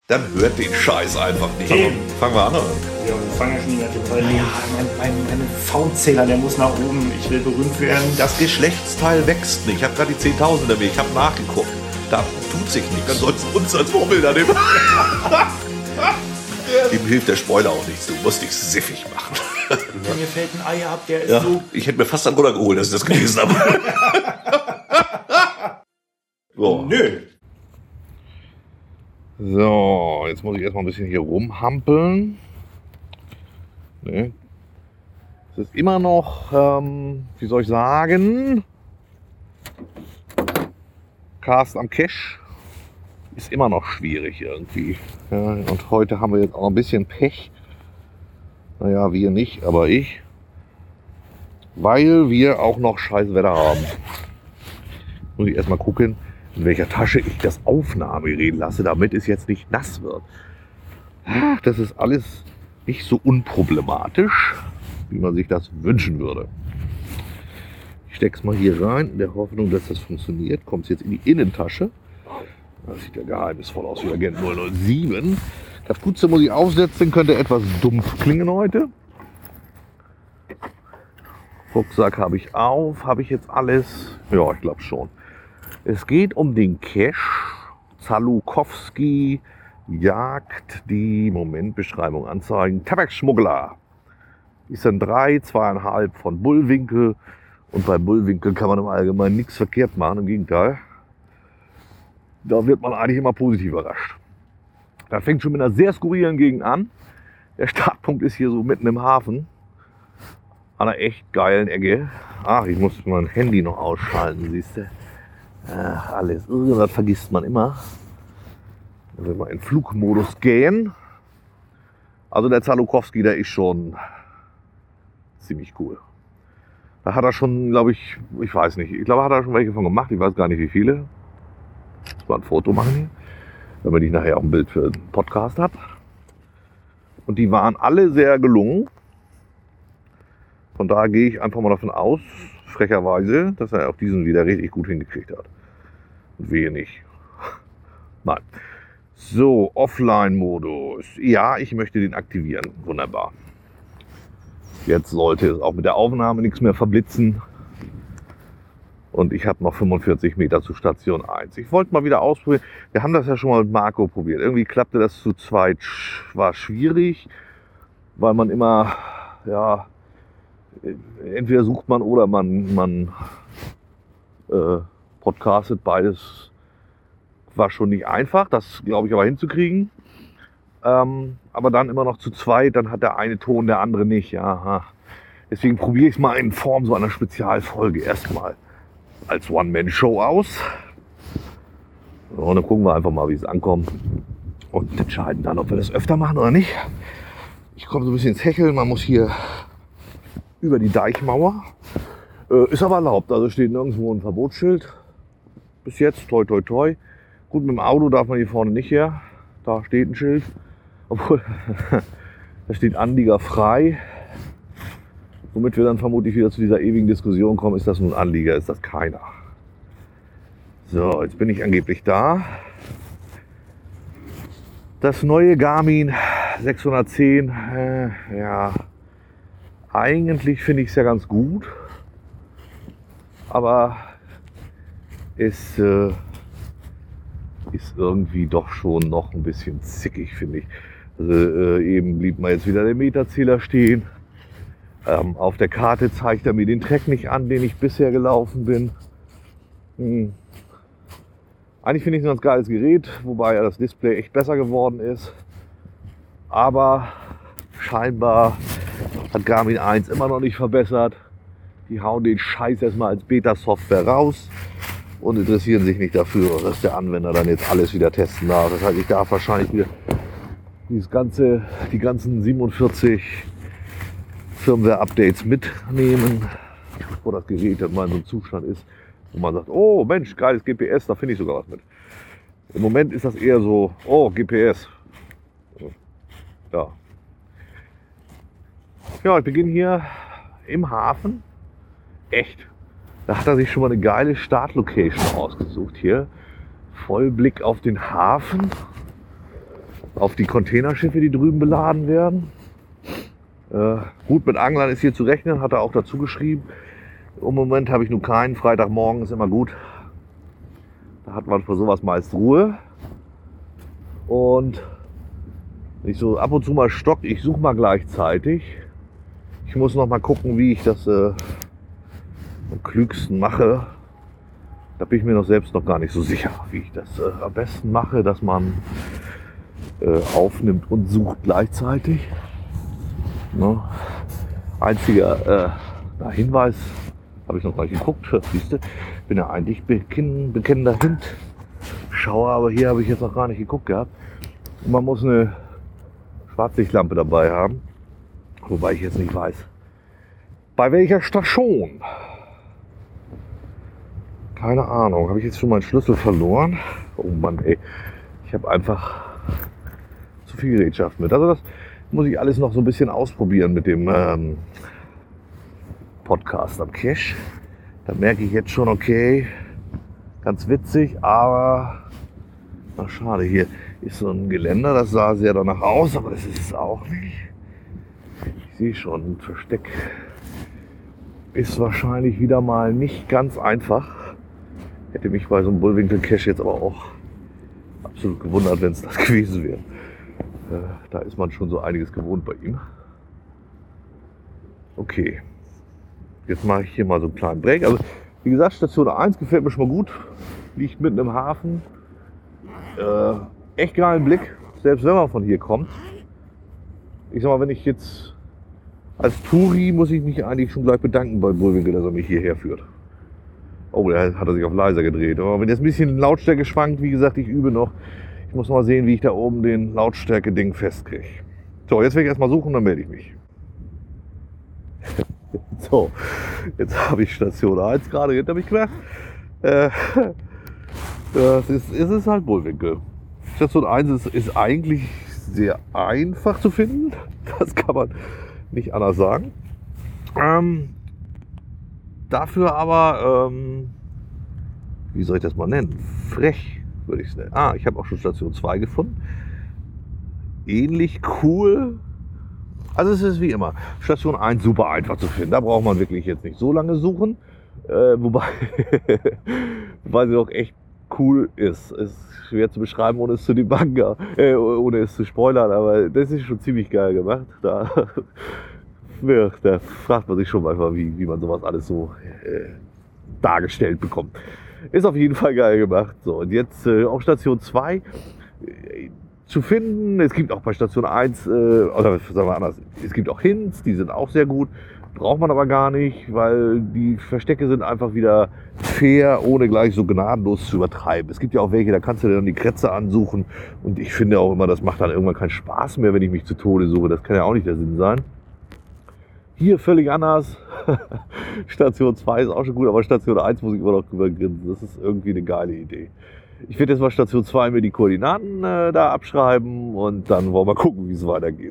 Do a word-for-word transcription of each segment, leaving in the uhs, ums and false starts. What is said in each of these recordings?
Dann hört den Scheiß einfach nicht. Hey. Fangen wir an, oder? Ja, wir fangen ja schon die ganze Zeit an. Ja, mein, mein, mein V-Zähler, der muss nach oben. Ich will berühmt werden. Das Geschlechtsteil wächst nicht. Ich habe gerade die zehntausender mehr. Ich habe nachgeguckt. Da tut sich nichts. Dann sollst du uns als Vorbilder nehmen. Ihm hilft der Spoiler auch nichts. Du musst dich siffig machen. Wenn mir fällt ein Ei ab, der ist Ja, so... ich hätte mir fast einen runtergeholt, dass ich das gelesen habe. So. Nö. So, jetzt muss ich erstmal ein bisschen hier rumhampeln. Ne. Es ist immer noch, ähm, wie soll ich sagen, Cast am Cash ist immer noch schwierig irgendwie. Ja, und heute haben wir jetzt auch ein bisschen Pech. Naja, wir nicht, aber ich. Weil wir auch noch scheiß Wetter haben. Muss ich erstmal gucken, in welcher Tasche ich das Aufnahmegerät lasse, damit es jetzt nicht nass wird. Das ist alles nicht so unproblematisch, wie man sich das wünschen würde. Ich stecke es mal hier rein, in der Hoffnung, dass das funktioniert. Kommt es jetzt in die Innentasche. Das sieht ja geheimnisvoll aus wie Agent null null sieben. Kapuze muss ich aufsetzen, könnte etwas dumpf klingen heute. Rucksack habe ich auf, habe ich jetzt alles? Ja, ich glaube schon. Es geht um den Cache. Zalukowski jagt die, Moment, Beschreibung anzeigen, Tabakschmuggler. Ist dann drei, zweieinhalb von Bullwinkel. Und bei Bullwinkel kann man im Allgemeinen nichts verkehrt machen, im Gegenteil. Da wird man eigentlich immer positiv überrascht. Das fängt schon mit einer sehr skurrilen Gegend an. Der Startpunkt ist hier so mitten im Hafen. An einer echt geilen Ecke. Ach, ich muss mein Handy noch ausschalten, siehst du. Ach, alles. Irgendwas vergisst man immer. Wenn wir in Flugmodus gehen. Also der Zalukowski, der ist schon ziemlich cool. Da hat er schon, glaube ich, ich weiß nicht, ich glaube, hat er schon welche von gemacht. Ich weiß gar nicht, wie viele. Ich mal ein Foto machen hier, damit ich nachher auch ein Bild für den Podcast habe. Und die waren alle sehr gelungen. Von daher gehe ich einfach mal davon aus, frecherweise, dass er auch diesen wieder richtig gut hingekriegt hat. Und wehe nicht. Nein. So, Offline-Modus. Ja, ich möchte den aktivieren. Wunderbar. Jetzt sollte es auch mit der Aufnahme nichts mehr verblitzen. Und ich habe noch fünfundvierzig Meter zu Station eins. Ich wollte mal wieder ausprobieren. Wir haben das ja schon mal mit Marco probiert. Irgendwie klappte das zu zweit. War schwierig, weil man immer, ja, entweder sucht man oder man, man äh, podcastet. Beides war schon nicht einfach. Das glaube ich aber hinzukriegen. Ähm, aber dann immer noch zu zweit. Dann hat der eine Ton, der andere nicht. Ja, deswegen probiere ich es mal in Form so einer Spezialfolge erstmal als One-Man-Show aus. So, und dann gucken wir einfach mal, wie es ankommt. Und entscheiden dann, ob wir das öfter machen oder nicht. Ich komme so ein bisschen ins Hecheln. Man muss hier über die Deichmauer. Äh, ist aber erlaubt. Also steht nirgendwo ein Verbotsschild. Bis jetzt, toi toi toi. Gut, mit dem Auto darf man hier vorne nicht her. Da steht ein Schild. Obwohl, da steht Anlieger frei. Womit wir dann vermutlich wieder zu dieser ewigen Diskussion kommen, ist das nun Anlieger, ist das keiner. So, jetzt bin ich angeblich da. Das neue Garmin sechshundertzehn, äh, ja, eigentlich finde ich es ja ganz gut, aber es äh, ist irgendwie doch schon noch ein bisschen zickig, finde ich. Also, äh, eben blieb mal jetzt wieder der Meterzähler stehen. Ähm, auf der Karte zeigt er mir den Track nicht an, den ich bisher gelaufen bin. Hm. Eigentlich finde ich es ein ganz geiles Gerät, wobei ja das Display echt besser geworden ist. Aber scheinbar hat Garmin eins immer noch nicht verbessert. Die hauen den Scheiß erstmal als Beta-Software raus und interessieren sich nicht dafür, dass der Anwender dann jetzt alles wieder testen darf. Das heißt, ich darf wahrscheinlich wieder dieses ganze, die ganzen siebenundvierzig Firmware-Updates mitnehmen, wo das Gerät dann mal in so einem Zustand ist, wo man sagt, oh Mensch, geiles G P S, da finde ich sogar was mit. Im Moment ist das eher so, oh, G P S. Ja. Ja, ich beginne hier im Hafen. Echt. Da hat er sich schon mal eine geile Startlocation ausgesucht hier. Vollblick auf den Hafen. auf die Containerschiffe, die drüben beladen werden. Äh, gut, mit Anglern ist hier zu rechnen, hat er auch dazu geschrieben. Im Moment habe ich nur keinen. Freitagmorgen ist immer gut. Da hat man für sowas meist Ruhe. Und wenn ich so ab und zu mal stock, ich suche mal gleichzeitig. Ich muss noch mal gucken, wie ich das äh, am klügsten mache. Da bin ich mir noch selbst noch gar nicht so sicher, wie ich das äh, am besten mache, dass man äh, aufnimmt und sucht gleichzeitig. Ne? Einziger äh, na, Hinweis, habe ich noch gar nicht geguckt, siehst du, bin ja eigentlich bekenn, bekennender Hinschauer, aber hier habe ich jetzt noch gar nicht geguckt gehabt. Und man muss eine Schwarzlichtlampe dabei haben, wobei ich jetzt nicht weiß, bei welcher Station. Keine Ahnung, habe ich jetzt schon meinen Schlüssel verloren? Oh Mann, ey, ich habe einfach zu viel Gerätschaft mit. Also das muss ich alles noch so ein bisschen ausprobieren mit dem ähm, Podcast am Cache. Da merke ich jetzt schon, okay, ganz witzig, aber ach, schade, hier ist so ein Geländer, das sah sehr danach aus, aber das ist es auch nicht. Ich sehe schon, ein Versteck ist wahrscheinlich wieder mal nicht ganz einfach. Hätte mich bei so einem Bullwinkel-Cache jetzt aber auch absolut gewundert, wenn es das gewesen wäre. Äh, da ist man schon so einiges gewohnt bei ihm. Okay, jetzt mache ich hier mal so einen kleinen Break. Also wie gesagt, Station eins gefällt mir schon mal gut. Liegt mitten im Hafen. Äh, echt geilen Blick, selbst wenn man von hier kommt. Ich sag mal, wenn ich jetzt als Touri, muss ich mich eigentlich schon gleich bedanken bei Bullwinkel, dass er mich hierher führt. Oh, da hat er sich auf leiser gedreht. Aber wenn jetzt ein bisschen Lautstärke schwankt, wie gesagt, ich übe noch. Ich muss mal sehen, wie ich da oben den Lautstärke-Ding festkriege. So, jetzt werde ich erstmal suchen, dann melde ich mich. So, jetzt habe ich Station eins gerade hinter mich gemacht. Äh, das ist, ist es halt Bullwinkel. Station eins ist, ist eigentlich sehr einfach zu finden. Das kann man nicht anders sagen. Ähm, dafür aber, ähm, wie soll ich das mal nennen? Frech würde ich es nennen. Ah, ich habe auch schon Station zwei gefunden. Ähnlich cool. Also es ist wie immer. Station eins super einfach zu finden. Da braucht man wirklich jetzt nicht so lange suchen. Äh, wobei, wobei sie auch echt cool ist. Ist schwer zu beschreiben, ohne es zu debuggen, äh, ohne es zu spoilern. Aber das ist schon ziemlich geil gemacht. Da, ja, da fragt man sich schon manchmal, wie, wie man sowas alles so äh, dargestellt bekommt. Ist auf jeden Fall geil gemacht. So, und jetzt äh, auch Station zwei äh, zu finden. Es gibt auch bei Station eins, äh, oder sagen wir anders, es gibt auch Hints, die sind auch sehr gut. Braucht man aber gar nicht, weil die Verstecke sind einfach wieder fair, ohne gleich so gnadenlos zu übertreiben. Es gibt ja auch welche, da kannst du dir dann die Krätze ansuchen. Und ich finde auch immer, das macht dann irgendwann keinen Spaß mehr, wenn ich mich zu Tode suche. Das kann ja auch nicht der Sinn sein. Hier völlig anders. Station zwei ist auch schon gut, aber Station eins muss ich immer noch drüber grinsen. Das ist irgendwie eine geile Idee. Ich werde jetzt mal Station zwei mir die Koordinaten äh, da abschreiben und dann wollen wir gucken, wie es weitergeht.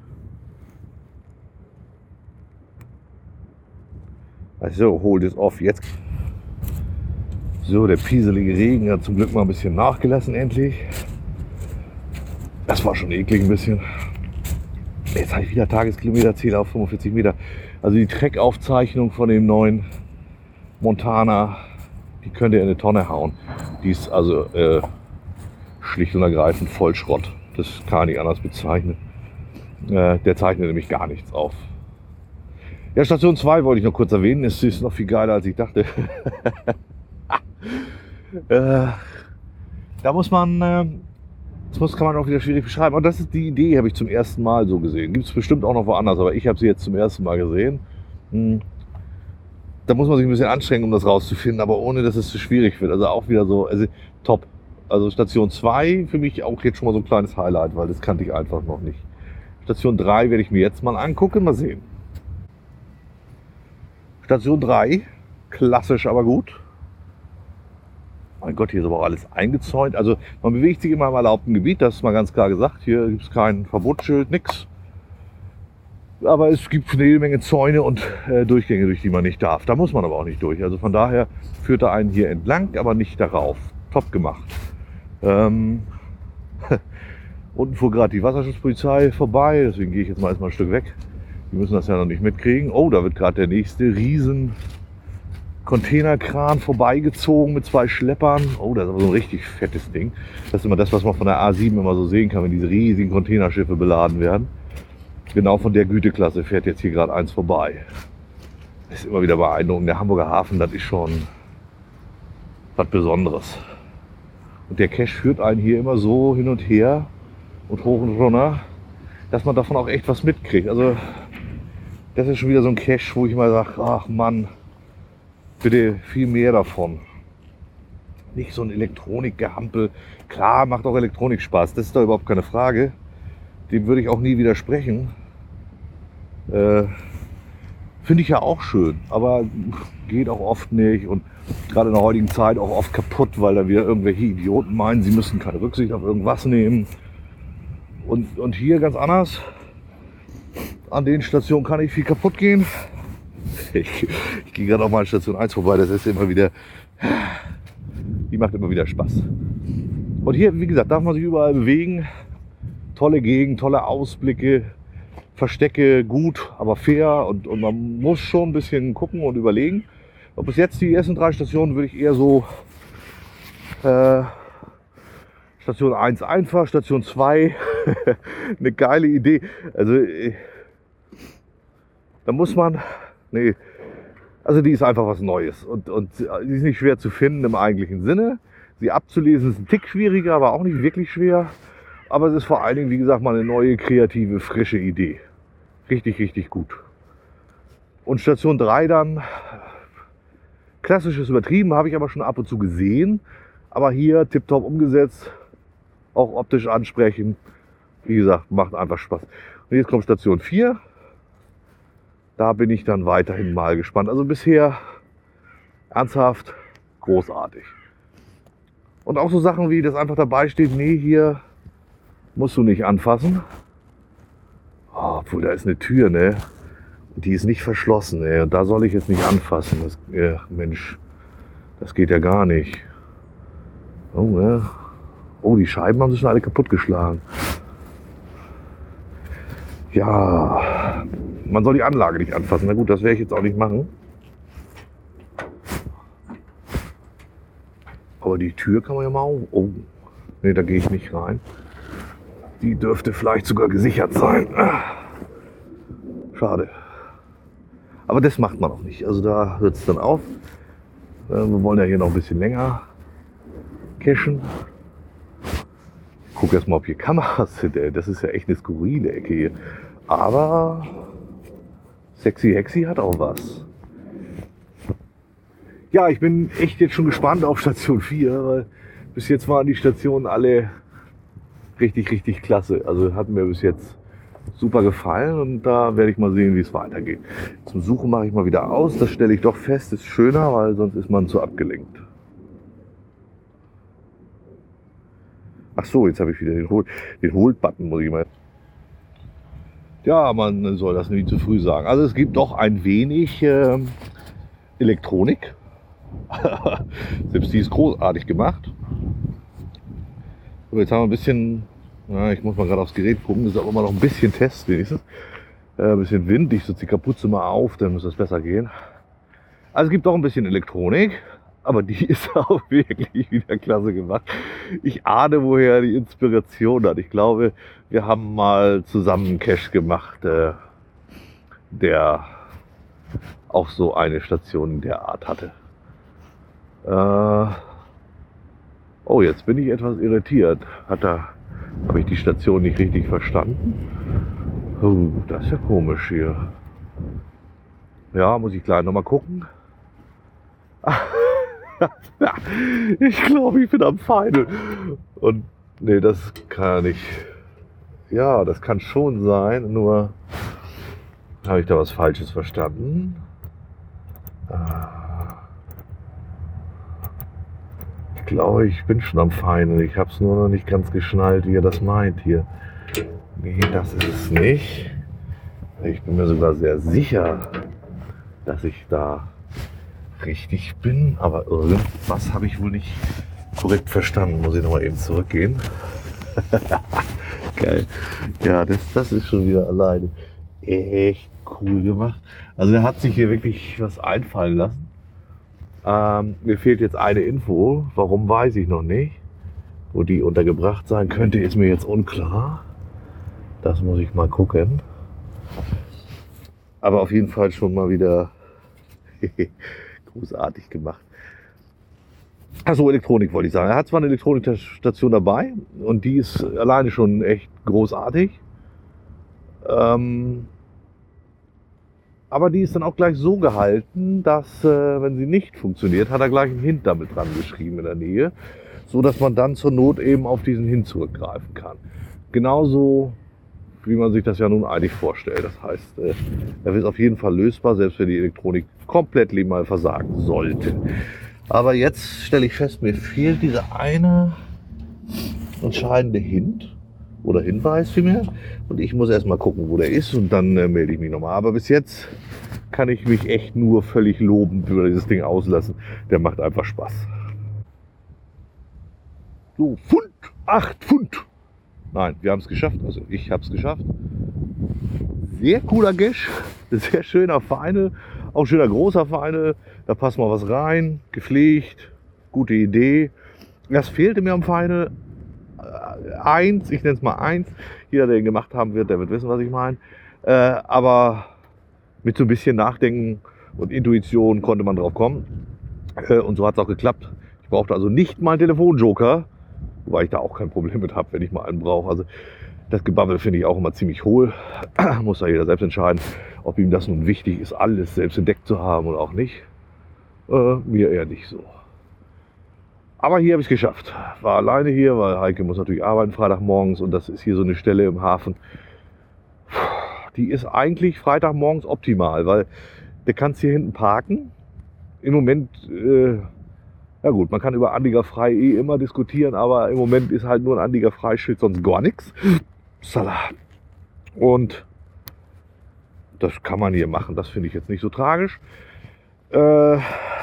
Also, hold es off jetzt. So, der pieselige Regen hat zum Glück mal ein bisschen nachgelassen, endlich. Das war schon eklig ein bisschen. Jetzt habe ich wieder Tageskilometerzähler auf fünfundvierzig Meter. Also die Trackaufzeichnung von dem neuen Montana, die könnt ihr in eine Tonne hauen. Die ist also äh, schlicht und ergreifend Vollschrott. Das kann ich nicht anders bezeichnen. Äh, der zeichnet nämlich gar nichts auf. Ja, Station zwei wollte ich noch kurz erwähnen. Es ist noch viel geiler, als ich dachte. äh, da muss man... Äh, Das kann man auch wieder schwierig beschreiben. Und das ist die Idee, habe ich zum ersten Mal so gesehen. Gibt es bestimmt auch noch woanders, aber ich habe sie jetzt zum ersten Mal gesehen. Hm. Da muss man sich ein bisschen anstrengen, um das rauszufinden, aber ohne, dass es zu schwierig wird. Also auch wieder so, also top. Also Station zwei für mich auch jetzt schon mal so ein kleines Highlight, weil das kannte ich einfach noch nicht. Station drei werde ich mir jetzt mal angucken, mal sehen. Station drei, klassisch, aber gut. Mein Gott, hier ist aber auch alles eingezäunt. Also man bewegt sich immer im erlaubten Gebiet, das ist mal ganz klar gesagt. Hier gibt es kein Verbotsschild, nix. Aber es gibt eine Menge Zäune und äh, Durchgänge, durch die man nicht darf. Da muss man aber auch nicht durch. Also von daher führt er einen hier entlang, aber nicht darauf. Top gemacht. Ähm Unten fuhr gerade die Wasserschutzpolizei vorbei, deswegen gehe ich jetzt mal erstmal ein Stück weg. Die müssen das ja noch nicht mitkriegen. Oh, da wird gerade der nächste riesen Containerkran vorbeigezogen mit zwei Schleppern. Oh, das ist aber so ein richtig fettes Ding. Das ist immer das, was man von der A sieben immer so sehen kann, wenn diese riesigen Containerschiffe beladen werden. Genau von der Güteklasse fährt jetzt hier gerade eins vorbei. Das ist immer wieder beeindruckend. Der Hamburger Hafen, das ist schon was Besonderes. Und der Cache führt einen hier immer so hin und her und hoch und runter, dass man davon auch echt was mitkriegt. Also das ist schon wieder so ein Cache, wo ich mal sage, ach Mann, bitte viel mehr davon. Nicht so ein Elektronikgehampel. Klar, macht auch Elektronik Spaß, das ist doch überhaupt keine Frage. Dem würde ich auch nie widersprechen. Äh, Finde ich ja auch schön, aber geht auch oft nicht und gerade in der heutigen Zeit auch oft kaputt, weil da wieder irgendwelche Idioten meinen, sie müssen keine Rücksicht auf irgendwas nehmen. Und, und hier ganz anders. An den Stationen kann nicht viel kaputt gehen. Ich, ich gehe gerade auch mal an Station eins vorbei, das ist immer wieder, die macht immer wieder Spaß. Und hier, wie gesagt, darf man sich überall bewegen. Tolle Gegend, tolle Ausblicke, Verstecke gut, aber fair und, und man muss schon ein bisschen gucken und überlegen. Und bis jetzt die ersten drei Stationen würde ich eher so äh, Station eins einfach, Station zwei eine geile Idee. Also äh, da muss man, nee, also die ist einfach was Neues und, und die ist nicht schwer zu finden im eigentlichen Sinne. Sie abzulesen ist ein Tick schwieriger, aber auch nicht wirklich schwer. Aber es ist vor allen Dingen, wie gesagt, mal eine neue, kreative, frische Idee. Richtig, richtig gut. Und Station drei dann, klassisches übertrieben, habe ich aber schon ab und zu gesehen. Aber hier tipptopp umgesetzt, auch optisch ansprechend. Wie gesagt, macht einfach Spaß. Und jetzt kommt Station vier. Da bin ich dann weiterhin mal gespannt. Also bisher ernsthaft großartig. Und auch so Sachen wie, dass einfach dabei steht, nee, hier musst du nicht anfassen. Oh, obwohl, da ist eine Tür, ne? Und die ist nicht verschlossen, ey. Und da soll ich jetzt nicht anfassen. Das, ja, Mensch, das geht ja gar nicht. Oh, ja. Oh, die Scheiben haben sich schon alle kaputtgeschlagen. Ja, man soll die Anlage nicht anfassen. Na gut, das werde ich jetzt auch nicht machen. Aber die Tür kann man ja mal auf. Oh, ne, da gehe ich nicht rein. Die dürfte vielleicht sogar gesichert sein. Schade. Aber das macht man auch nicht. Also da hört es dann auf. Wir wollen ja hier noch ein bisschen länger cachen. Ich gucke erstmal, ob hier Kameras sind. Das ist ja echt eine skurrile Ecke hier. Aber Sexy Hexy hat auch was. Ja, ich bin echt jetzt schon gespannt auf Station vier, weil bis jetzt waren die Stationen alle richtig, richtig klasse. Also hat mir bis jetzt super gefallen und da werde ich mal sehen, wie es weitergeht. Zum Suchen mache ich mal wieder aus. Das stelle ich doch fest, ist schöner, weil sonst ist man zu abgelenkt. Ach so, jetzt habe ich wieder den Hold, den Hold-Button, muss ich mal. Ja, man soll das nicht zu früh sagen. Also es gibt doch ein wenig äh, Elektronik. Selbst die ist großartig gemacht. So, jetzt haben wir ein bisschen, na, ich muss mal gerade aufs Gerät gucken, das ist aber immer noch ein bisschen Test wenigstens. Äh, ein bisschen Wind, ich setze die Kapuze mal auf, dann muss das besser gehen. Also es gibt doch ein bisschen Elektronik, aber die ist auch wirklich wieder klasse gemacht. Ich ahne, woher die Inspiration hat. Ich glaube, wir haben mal zusammen einen Cache gemacht, äh, der auch so eine Station der Art hatte. Äh oh, jetzt bin ich etwas irritiert. Hat da, habe ich die Station nicht richtig verstanden? Oh, das ist ja komisch hier. Ja, muss ich gleich nochmal gucken. Ich glaube, ich bin am Final. Und nee, das kann nicht. Ja, das kann schon sein, nur habe ich da was Falsches verstanden. Ich glaube, ich bin schon am Final. Ich habe es nur noch nicht ganz geschnallt, wie er das meint hier. Nee, das ist es nicht. Ich bin mir sogar sehr sicher, dass ich da richtig bin. Aber irgendwas habe ich wohl nicht korrekt verstanden. Muss ich nochmal eben zurückgehen. Geil. Ja, das, das ist schon wieder alleine echt cool gemacht. Also er hat sich hier wirklich was einfallen lassen. Ähm, mir fehlt jetzt eine Info. Warum, weiß ich noch nicht. Wo die untergebracht sein könnte, ist mir jetzt unklar. Das muss ich mal gucken. Aber auf jeden Fall schon mal wieder großartig gemacht. Achso, Elektronik wollte ich sagen. Er hat zwar eine Elektronikstation dabei und die ist alleine schon echt großartig. Ähm, aber die ist dann auch gleich so gehalten, dass, äh, wenn sie nicht funktioniert, hat er gleich einen Hint damit dran geschrieben in der Nähe, so dass man dann zur Not eben auf diesen Hint zurückgreifen kann. Genauso, wie man sich das ja nun eigentlich vorstellt. Das heißt, äh, er ist auf jeden Fall lösbar, selbst wenn die Elektronik komplett mal versagen sollte. Aber jetzt stelle ich fest, mir fehlt dieser eine entscheidende Hint oder Hinweis vielmehr. Und ich muss erst mal gucken, wo der ist und dann äh, melde ich mich nochmal. Aber bis jetzt kann ich mich echt nur völlig lobend über dieses Ding auslassen. Der macht einfach Spaß. So, Pfund, acht Pfund. Nein, wir haben es geschafft. Also ich habe es geschafft. Sehr cooler Cache, sehr schöner Feine, auch schöner großer Feine. Da passt mal was rein, gepflegt, gute Idee. Das fehlte mir am Feine. Eins, ich nenne es mal eins. Jeder, der ihn gemacht haben wird, der wird wissen, was ich meine. Äh, aber mit so ein bisschen Nachdenken und Intuition konnte man drauf kommen. Äh, und so hat es auch geklappt. Ich brauchte also nicht mal einen Telefonjoker, wobei ich da auch kein Problem mit habe, wenn ich mal einen brauche. Also das Gebabbel finde ich auch immer ziemlich hohl. Muss da jeder selbst entscheiden, ob ihm das nun wichtig ist, alles selbst entdeckt zu haben oder auch nicht. Äh, mir eher nicht so. Aber hier habe ich es geschafft. War alleine hier, weil Heike muss natürlich arbeiten Freitagmorgens und das ist hier so eine Stelle im Hafen. Die ist eigentlich Freitagmorgens optimal, weil du kannst hier hinten parken. Im Moment, äh, ja gut, man kann über Anlieger frei eh immer diskutieren, aber im Moment ist halt nur ein Anlieger Freischild, sonst gar nichts. Salat. Und das kann man hier machen, das finde ich jetzt nicht so tragisch. Äh,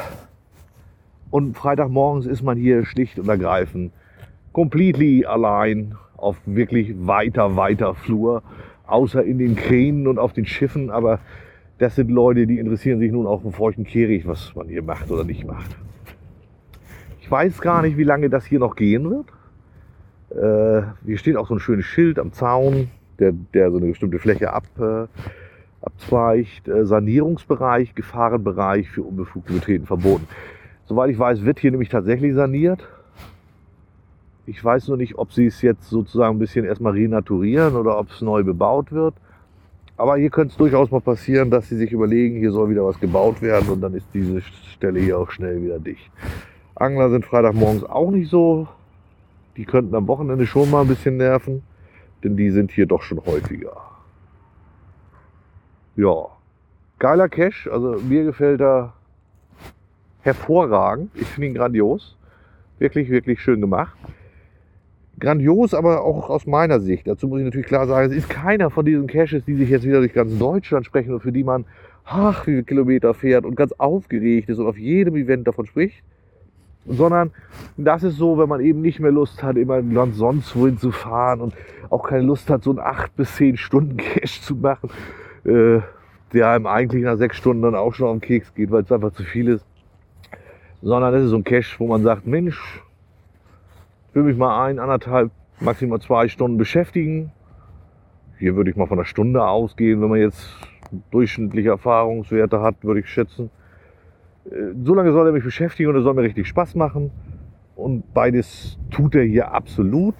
Und Freitagmorgens ist man hier schlicht und ergreifend completely allein auf wirklich weiter, weiter Flur, außer in den Kränen und auf den Schiffen. Aber das sind Leute, die interessieren sich nun auch im feuchten Kehricht, was man hier macht oder nicht macht. Ich weiß gar nicht, wie lange das hier noch gehen wird. Äh, hier steht auch so ein schönes Schild am Zaun, der, der so eine bestimmte Fläche ab, äh, abzweigt. Äh, Sanierungsbereich, Gefahrenbereich für unbefugte Betreten verboten. Soweit ich weiß, wird hier nämlich tatsächlich saniert. Ich weiß nur nicht, ob sie es jetzt sozusagen ein bisschen erstmal renaturieren oder ob es neu bebaut wird. Aber hier könnte es durchaus mal passieren, dass sie sich überlegen, hier soll wieder was gebaut werden und dann ist diese Stelle hier auch schnell wieder dicht. Angler sind Freitagmorgens auch nicht so. Die könnten am Wochenende schon mal ein bisschen nerven, denn die sind hier doch schon häufiger. Ja, geiler Cache, also mir gefällt er hervorragend. Ich finde ihn grandios. Wirklich, wirklich schön gemacht. Grandios, aber auch aus meiner Sicht. Dazu muss ich natürlich klar sagen, es ist keiner von diesen Caches, die sich jetzt wieder durch ganz Deutschland sprechen und für die man, ach, wie viele Kilometer fährt und ganz aufgeregt ist und auf jedem Event davon spricht. Sondern das ist so, wenn man eben nicht mehr Lust hat, immer ganz sonst wohin zu fahren und auch keine Lust hat, so einen acht bis zehn Stunden Cache zu machen, äh, der einem eigentlich nach sechs Stunden dann auch schon auf den Keks geht, weil es einfach zu viel ist. Sondern das ist so ein Cache, wo man sagt, Mensch, ich will mich mal ein, anderthalb, maximal zwei Stunden beschäftigen. Hier würde ich mal von einer Stunde ausgehen, wenn man jetzt durchschnittliche Erfahrungswerte hat, würde ich schätzen. So lange soll er mich beschäftigen und er soll mir richtig Spaß machen. Und beides tut er hier absolut.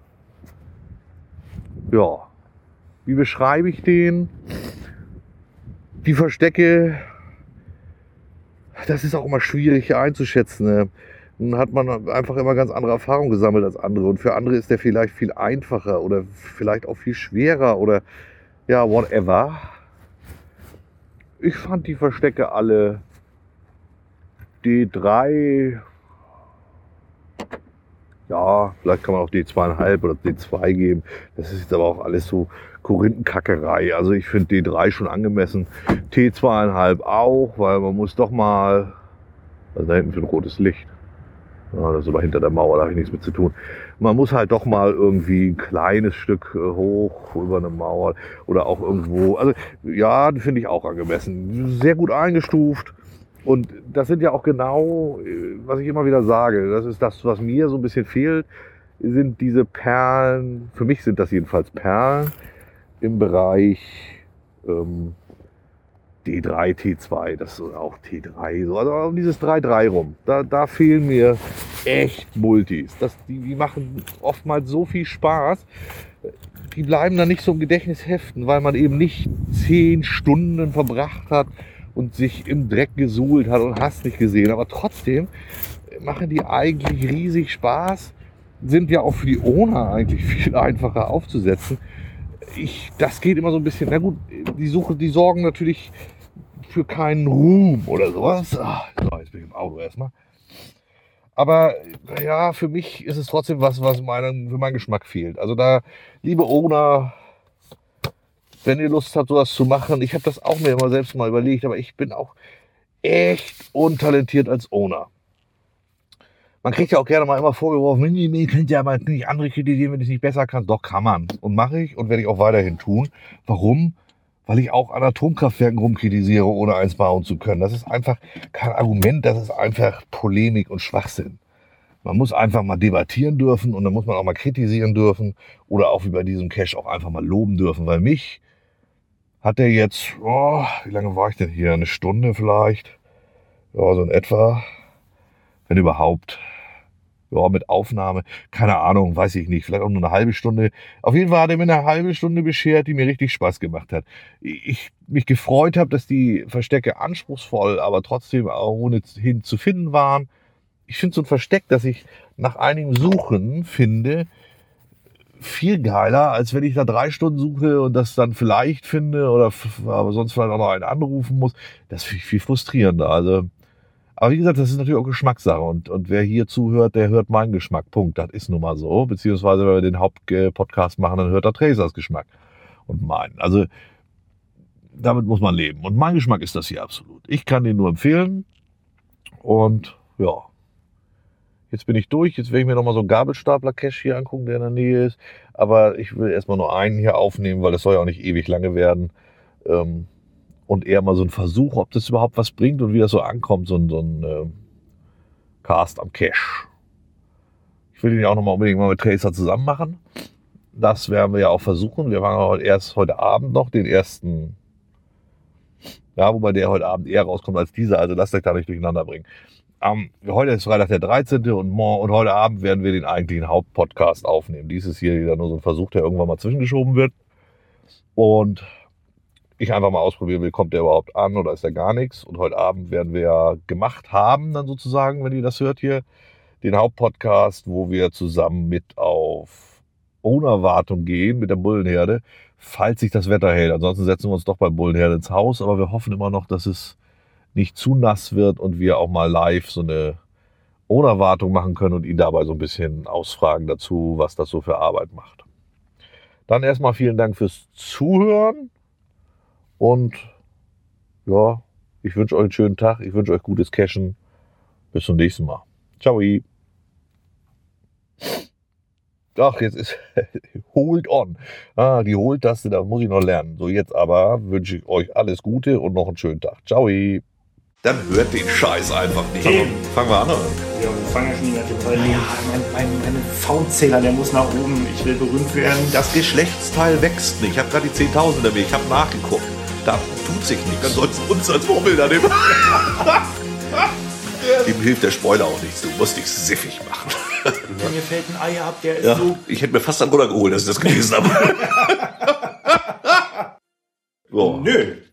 Ja, wie beschreibe ich den? Die Verstecke, das ist auch immer schwierig hier einzuschätzen. Nun hat man einfach immer ganz andere Erfahrungen gesammelt als andere. Und für andere ist der vielleicht viel einfacher oder vielleicht auch viel schwerer oder ja, whatever. Ich fand die Verstecke alle D drei, ja, vielleicht kann man auch D zwei Komma fünf oder D zwei geben. Das ist jetzt aber auch alles so Korinthenkackerei. Also ich finde D drei schon angemessen. T zwei Komma fünf auch, weil man muss doch mal, was ist da hinten für ein rotes Licht? Ja, das ist aber hinter der Mauer, da habe ich nichts mit zu tun. Man muss halt doch mal irgendwie ein kleines Stück äh, hoch über eine Mauer oder auch irgendwo. Also ja, finde ich auch angemessen. Sehr gut eingestuft. Und das sind ja auch genau, was ich immer wieder sage, das ist das, was mir so ein bisschen fehlt, sind diese Perlen, für mich sind das jedenfalls Perlen im Bereich ähm, D drei, T zwei, das ist auch T drei, so, also um dieses drei drei rum, da, da fehlen mir echt Multis. Das, die, die machen oftmals so viel Spaß, die bleiben dann nicht so im Gedächtnis heften, weil man eben nicht zehn Stunden verbracht hat und sich im Dreck gesuhlt hat und hast nicht gesehen. Aber trotzdem machen die eigentlich riesig Spaß, sind ja auch für die Owner eigentlich viel einfacher aufzusetzen. Ich, das geht immer so ein bisschen, na gut, die Suche, die sorgen natürlich für keinen Ruhm oder sowas. Ach, so, jetzt bin ich im Auto erstmal. Aber ja, für mich ist es trotzdem was, was meinen, für meinen Geschmack fehlt. Also da, liebe Owner, wenn ihr Lust habt, sowas zu machen, ich habe das auch mir immer selbst mal überlegt, aber ich bin auch echt untalentiert als Owner. Man kriegt ja auch gerne mal immer vorgeworfen, ihr könnt ja mal nicht andere kritisieren, wenn ich es nicht besser kann. Doch, kann man. Und mache ich und werde ich auch weiterhin tun. Warum? Weil ich auch an Atomkraftwerken rumkritisiere, ohne eins bauen zu können. Das ist einfach kein Argument, das ist einfach Polemik und Schwachsinn. Man muss einfach mal debattieren dürfen und dann muss man auch mal kritisieren dürfen oder auch wie bei diesem Cache auch einfach mal loben dürfen. Weil mich hat der jetzt, oh, wie lange war ich denn hier? Eine Stunde vielleicht? Ja, so in etwa. Wenn überhaupt. Ja, mit Aufnahme, keine Ahnung, weiß ich nicht, vielleicht auch nur eine halbe Stunde. Auf jeden Fall hat er mir eine halbe Stunde beschert, die mir richtig Spaß gemacht hat. Ich mich gefreut habe, dass die Verstecke anspruchsvoll, aber trotzdem auch ohne hin zu finden waren. Ich finde so ein Versteck, das ich nach einigem Suchen finde, viel geiler, als wenn ich da drei Stunden suche und das dann vielleicht finde oder aber sonst vielleicht auch noch einen anrufen muss. Das ist viel, viel frustrierender. Also aber wie gesagt, das ist natürlich auch Geschmackssache und, und wer hier zuhört, der hört meinen Geschmack. Punkt. Das ist nun mal so. Beziehungsweise, wenn wir den Hauptpodcast machen, dann hört er Tracers Geschmack und meinen. Also, damit muss man leben. Und mein Geschmack ist das hier absolut. Ich kann den nur empfehlen. Und ja, jetzt bin ich durch. Jetzt werde ich mir nochmal so einen Gabelstapler-Cache hier angucken, der in der Nähe ist. Aber ich will erstmal nur einen hier aufnehmen, weil das soll ja auch nicht ewig lange werden. Ähm, Und eher mal so ein Versuch, ob das überhaupt was bringt und wie das so ankommt, so ein, so ein äh, Cast am Cache. Ich will den ja auch noch mal unbedingt mal mit Tracer zusammen machen. Das werden wir ja auch versuchen. Wir machen heute erst heute Abend noch den ersten, ja, wobei der heute Abend eher rauskommt als dieser, also lasst euch da nicht durcheinander bringen. Um, heute ist Freitag der dreizehnte und morgen und heute Abend werden wir den eigentlichen Hauptpodcast aufnehmen. Dies ist hier wieder nur so ein Versuch, der irgendwann mal zwischengeschoben wird. Und ich einfach mal ausprobieren will, kommt der überhaupt an oder ist der gar nichts. Und heute Abend werden wir gemacht haben, dann sozusagen, wenn ihr das hört hier, den Hauptpodcast, wo wir zusammen mit auf Ownerwartung gehen mit der Bullenherde, falls sich das Wetter hält. Ansonsten setzen wir uns doch bei Bullenherde ins Haus, aber wir hoffen immer noch, dass es nicht zu nass wird und wir auch mal live so eine Ownerwartung machen können und ihn dabei so ein bisschen ausfragen dazu, was das so für Arbeit macht. Dann erstmal vielen Dank fürs Zuhören. Und ja, ich wünsche euch einen schönen Tag. Ich wünsche euch gutes Cashen. Bis zum nächsten Mal. Ciao. Ach, jetzt ist Hold on. Ah, die Hold-Taste, da muss ich noch lernen. So, jetzt aber wünsche ich euch alles Gute und noch einen schönen Tag. Ciao. Dann hört den Scheiß einfach nicht. Hey. Fangen wir an, oder? Ja, wir fangen ja schon die ganze Zeit an. Ja, mein, mein, mein V-Zähler, der muss nach oben. Ich will berühmt werden. Das Geschlechtsteil wächst nicht. Ich habe gerade die zehntausender mehr. Ich habe nachgeguckt. Da tut sich nichts. Dann sollst du uns als Vorbilder nehmen. Dem hilft der Spoiler auch nichts. Du musst dich siffig machen. Wenn mir fällt ein Ei ab, der ist Ja, so... ich hätte mir fast einen runtergeholt, dass ich das gelesen habe. So. Nö.